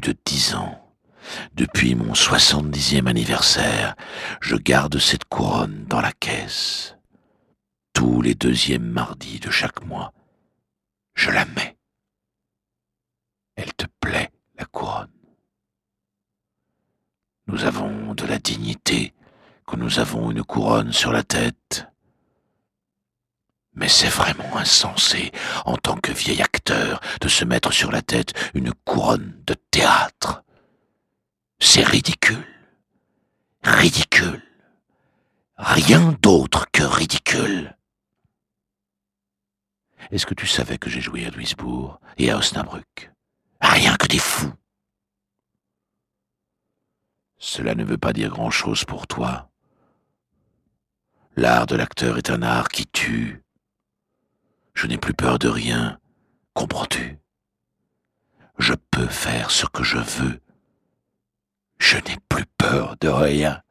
plus de 10 ans, depuis mon 70e anniversaire, je garde cette couronne dans la caisse. Tous les deuxièmes mardis de chaque mois, je la mets. Elle te plaît, la couronne. Nous avons de la dignité que nous avons une couronne sur la tête. Mais c'est vraiment insensé, en tant que vieil acteur, de se mettre sur la tête une couronne de théâtre. C'est ridicule. Ridicule. Rien d'autre que ridicule. Est-ce que tu savais que j'ai joué à Duisbourg et à Osnabrück? Rien que des fous. Cela ne veut pas dire grand-chose pour toi. L'art de l'acteur est un art qui tue. Je n'ai plus peur de rien, comprends-tu? Je peux faire ce que je veux. Je n'ai plus peur de rien.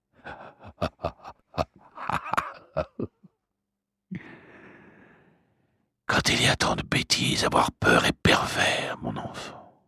Quand il y a tant de bêtises, avoir peur est pervers, mon enfant.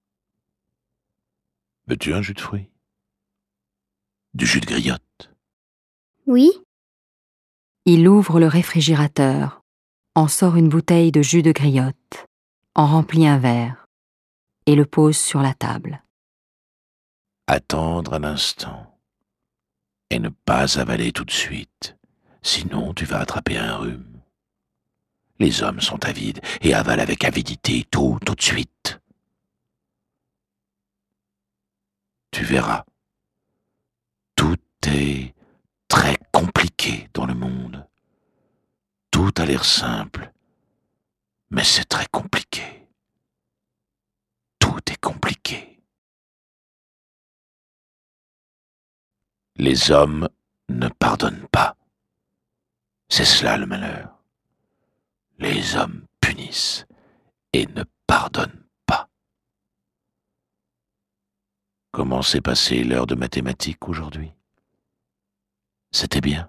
Veux-tu un jus de fruits? Du jus de griotte? Oui. Il ouvre le réfrigérateur, en sort une bouteille de jus de griotte, en remplit un verre et le pose sur la table. Attendre un instant et ne pas avaler tout de suite, sinon tu vas attraper un rhume. Les hommes sont avides et avalent avec avidité tout de suite. Tu verras, tout est très compliqué dans le monde. Tout a l'air simple, mais c'est très compliqué. Tout est compliqué. Les hommes ne pardonnent pas. C'est cela le malheur. Les hommes punissent et ne pardonnent pas. Comment s'est passée l'heure de mathématiques aujourd'hui? C'était bien.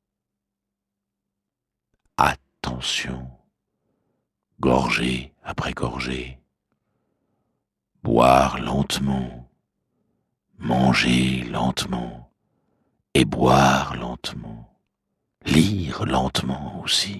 Attention, gorgée après gorgée, boire lentement, manger lentement et boire lentement, lire lentement aussi.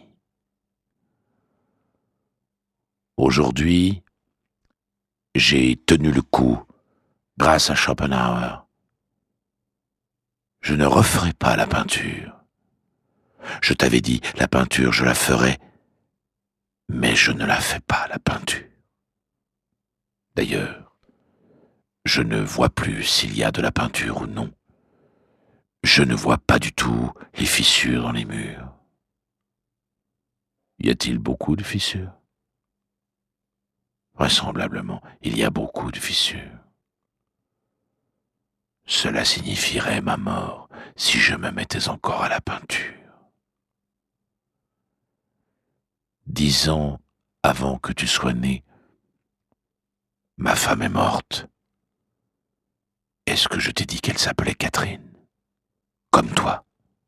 Aujourd'hui, j'ai tenu le coup grâce à Schopenhauer. Je ne referai pas la peinture. Je t'avais dit, la peinture, je la ferai, mais je ne la fais pas, la peinture. D'ailleurs, je ne vois plus s'il y a de la peinture ou non. Je ne vois pas du tout les fissures dans les murs. Y a-t-il beaucoup de fissures? Vraisemblablement, il y a beaucoup de fissures. Cela signifierait ma mort si je me mettais encore à la peinture. 10 ans avant que tu sois né, ma femme est morte. Est-ce que je t'ai dit qu'elle s'appelait Catherine? Comme toi.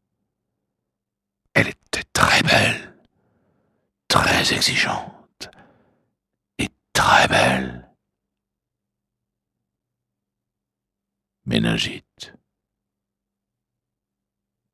Elle était très belle, très exigeante et très belle. Méningite.